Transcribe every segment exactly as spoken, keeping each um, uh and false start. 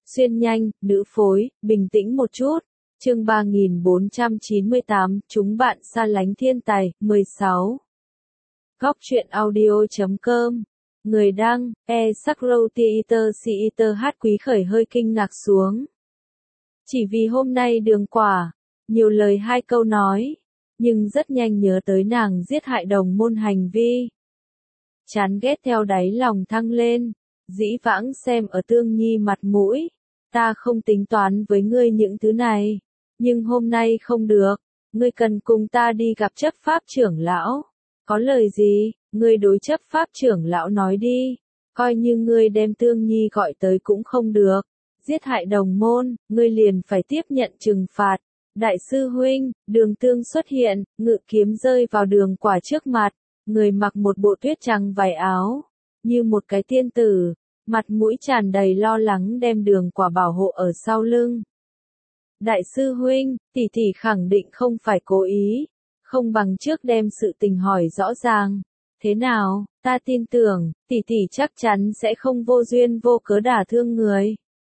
Xuyên nhanh, nữ phối, bình tĩnh một chút. Chương ba nghìn bốn trăm chín mươi tám, chúng bạn xa lánh thiên tài, mười sáu. Góc truyện audio chấm com. Người đăng, e Sakro Theater Theater hát Quý Khởi hơi kinh ngạc xuống. Chỉ vì hôm nay đường quả, nhiều lời hai câu nói, nhưng rất nhanh nhớ tới nàng giết hại đồng môn hành vi. Chán ghét theo đáy lòng thăng lên, dĩ vãng xem ở Tương Nhi mặt mũi, ta không tính toán với ngươi những thứ này, nhưng hôm nay không được, ngươi cần cùng ta đi gặp chấp pháp trưởng lão. Có lời gì, ngươi đối chấp pháp trưởng lão nói đi, coi như ngươi đem Tương Nhi gọi tới cũng không được, giết hại đồng môn, ngươi liền phải tiếp nhận trừng phạt. Đại sư huynh, Đường Tương xuất hiện, ngự kiếm rơi vào Đường Quả trước mặt, người mặc một bộ tuyết trắng vải áo, như một cái tiên tử, mặt mũi tràn đầy lo lắng đem Đường Quả bảo hộ ở sau lưng. Đại sư huynh, tỷ tỷ khẳng định không phải cố ý, không bằng trước đem sự tình hỏi rõ ràng. Thế nào, ta tin tưởng, tỷ tỷ chắc chắn sẽ không vô duyên vô cớ đả thương người.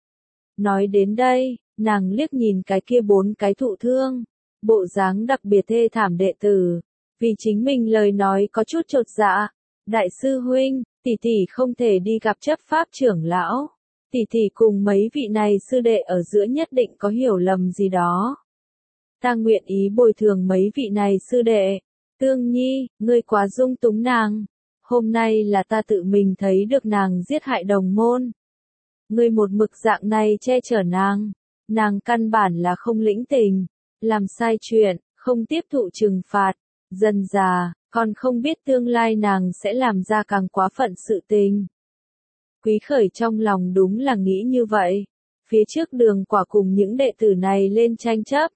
Nói đến đây, nàng liếc nhìn cái kia bốn cái thụ thương, bộ dáng đặc biệt thê thảm đệ tử, vì chính mình lời nói có chút chột dạ. Đại sư huynh, tỷ tỷ không thể đi gặp chấp pháp trưởng lão, tỷ tỷ cùng mấy vị này sư đệ ở giữa nhất định có hiểu lầm gì đó. Ta nguyện ý bồi thường mấy vị này sư đệ. Tương Nhi, ngươi quá dung túng nàng, hôm nay là ta tự mình thấy được nàng giết hại đồng môn. Ngươi một mực dạng này che chở nàng, nàng căn bản là không lĩnh tình, làm sai chuyện, không tiếp thụ trừng phạt, dần già, còn không biết tương lai nàng sẽ làm ra càng quá phận sự tình. Quý Khởi trong lòng đúng là nghĩ như vậy, phía trước Đường Quả cùng những đệ tử này lên tranh chấp.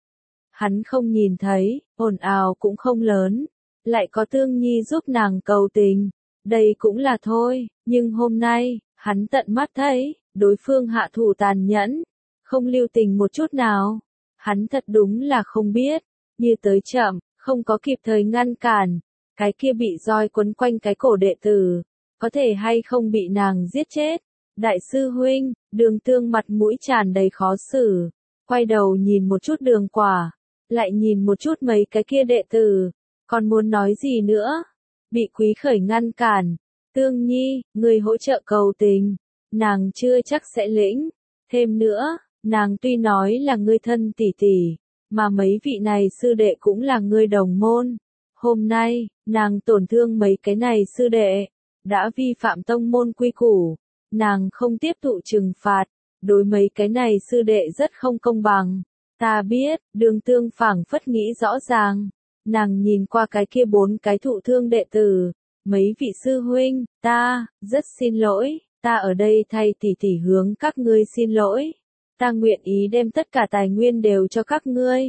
Hắn không nhìn thấy, ồn ào cũng không lớn, lại có Tương Nhi giúp nàng cầu tình, đây cũng là thôi, nhưng hôm nay, hắn tận mắt thấy, đối phương hạ thủ tàn nhẫn, không lưu tình một chút nào. Hắn thật đúng là không biết, như tới chậm, không có kịp thời ngăn cản, cái kia bị roi quấn quanh cái cổ đệ tử, có thể hay không bị nàng giết chết. Đại sư huynh, Đường Tương mặt mũi tràn đầy khó xử, quay đầu nhìn một chút Đường Quả, lại nhìn một chút mấy cái kia đệ tử, còn muốn nói gì nữa, bị Quý Khởi ngăn cản. Tương Nhi, người hỗ trợ cầu tình, nàng chưa chắc sẽ lĩnh, thêm nữa, nàng tuy nói là ngươi thân tỷ tỷ, mà mấy vị này sư đệ cũng là ngươi đồng môn. Hôm nay, nàng tổn thương mấy cái này sư đệ, đã vi phạm tông môn quy củ, nàng không tiếp thụ trừng phạt, đối mấy cái này sư đệ rất không công bằng. Ta biết, Đường Tương phảng phất nghĩ rõ ràng, nàng nhìn qua cái kia bốn cái thụ thương đệ tử, mấy vị sư huynh, ta, rất xin lỗi, ta ở đây thay tỷ tỷ hướng các ngươi xin lỗi, ta nguyện ý đem tất cả tài nguyên đều cho các ngươi,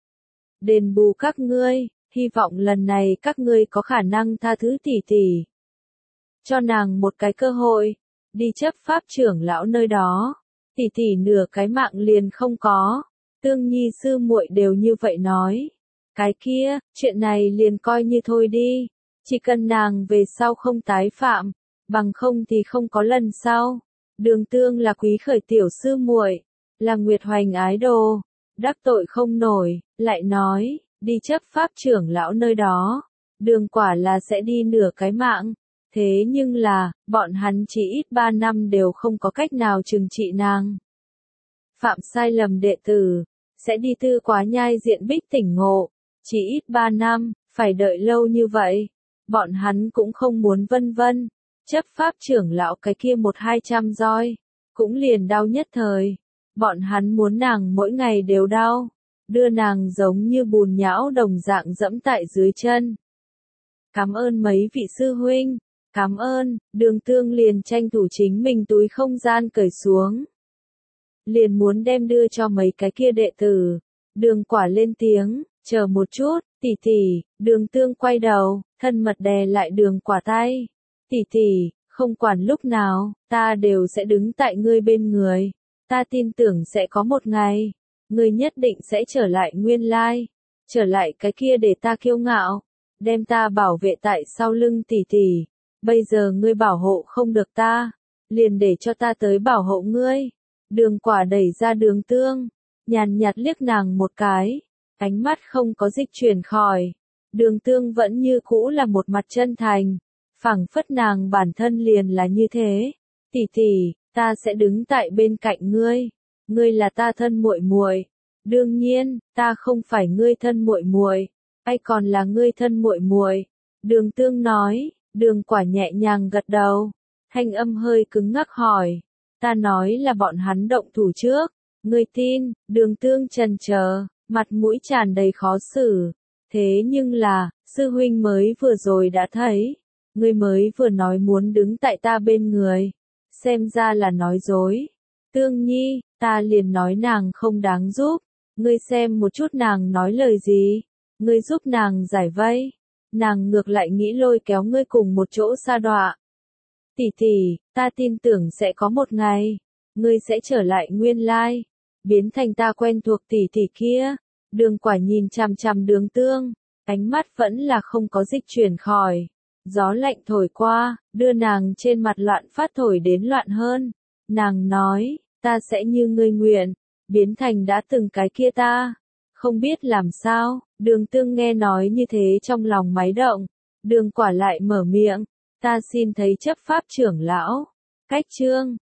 đền bù các ngươi, hy vọng lần này các ngươi có khả năng tha thứ tỷ tỷ. Cho nàng một cái cơ hội, đi chấp pháp trưởng lão nơi đó, tỷ tỷ nửa cái mạng liền không có. Tương Nhi sư muội đều như vậy nói. Cái kia, chuyện này liền coi như thôi đi, chỉ cần nàng về sau không tái phạm, bằng không thì không có lần sau. Đường Tương là Quý Khởi tiểu sư muội, là Nguyệt Hoành ái đồ, đắc tội không nổi, lại nói, đi chấp pháp trưởng lão nơi đó, Đường Quả là sẽ đi nửa cái mạng, thế nhưng là, bọn hắn chỉ ít ba năm đều không có cách nào trừng trị nàng. Phạm sai lầm đệ tử, sẽ đi tư quá nhai diện bích tỉnh ngộ, chỉ ít ba năm, phải đợi lâu như vậy, bọn hắn cũng không muốn vân vân, chấp pháp trưởng lão cái kia một hai trăm roi, cũng liền đau nhất thời, bọn hắn muốn nàng mỗi ngày đều đau, đưa nàng giống như bùn nhão đồng dạng dẫm tại dưới chân. Cảm ơn mấy vị sư huynh, cảm ơn. Đường Tương liền tranh thủ chính mình túi không gian cởi xuống, liền muốn đem đưa cho mấy cái kia đệ tử. Đường Quả lên tiếng, chờ một chút, tỷ tỷ. Đường Tương quay đầu, thân mật đè lại Đường Quả tay. Tỷ tỷ, không quản lúc nào, ta đều sẽ đứng tại ngươi bên người. Ta tin tưởng sẽ có một ngày, ngươi nhất định sẽ trở lại nguyên lai, trở lại cái kia để ta kiêu ngạo, đem ta bảo vệ tại sau lưng tỷ tỷ. Bây giờ ngươi bảo hộ không được ta, liền để cho ta tới bảo hộ ngươi. Đường Quả đẩy ra Đường Tương, nhàn nhạt liếc nàng một cái, ánh mắt không có dịch chuyển khỏi. Đường Tương vẫn như cũ là một mặt chân thành, phảng phất nàng bản thân liền là như thế. Tỷ tỷ, ta sẽ đứng tại bên cạnh ngươi, ngươi là ta thân muội muội. Đương nhiên, ta không phải ngươi thân muội muội, ai còn là ngươi thân muội muội. Đường Tương nói. Đường Quả nhẹ nhàng gật đầu, thanh âm hơi cứng ngắc hỏi, ta nói là bọn hắn động thủ trước, ngươi tin? Đường Tương chần chờ, mặt mũi tràn đầy khó xử, thế nhưng là, sư huynh mới vừa rồi đã thấy, ngươi mới vừa nói muốn đứng tại ta bên người, xem ra là nói dối. Tương Nhi, ta liền nói nàng không đáng giúp, ngươi xem một chút nàng nói lời gì, ngươi giúp nàng giải vây. Nàng ngược lại nghĩ lôi kéo ngươi cùng một chỗ sa đọa. Tỷ tỷ, ta tin tưởng sẽ có một ngày, ngươi sẽ trở lại nguyên lai, biến thành ta quen thuộc tỷ tỷ kia. Đường Quả nhìn chằm chằm Đường Tương, ánh mắt vẫn là không có dịch chuyển khỏi. Gió lạnh thổi qua, đưa nàng trên mặt loạn phát thổi đến loạn hơn. Nàng nói, ta sẽ như ngươi nguyện, biến thành đã từng cái kia ta. Không biết làm sao, Đường Tương nghe nói như thế trong lòng máy động. Đường Quả lại mở miệng, ta xin thấy chấp pháp trưởng lão. Cách chương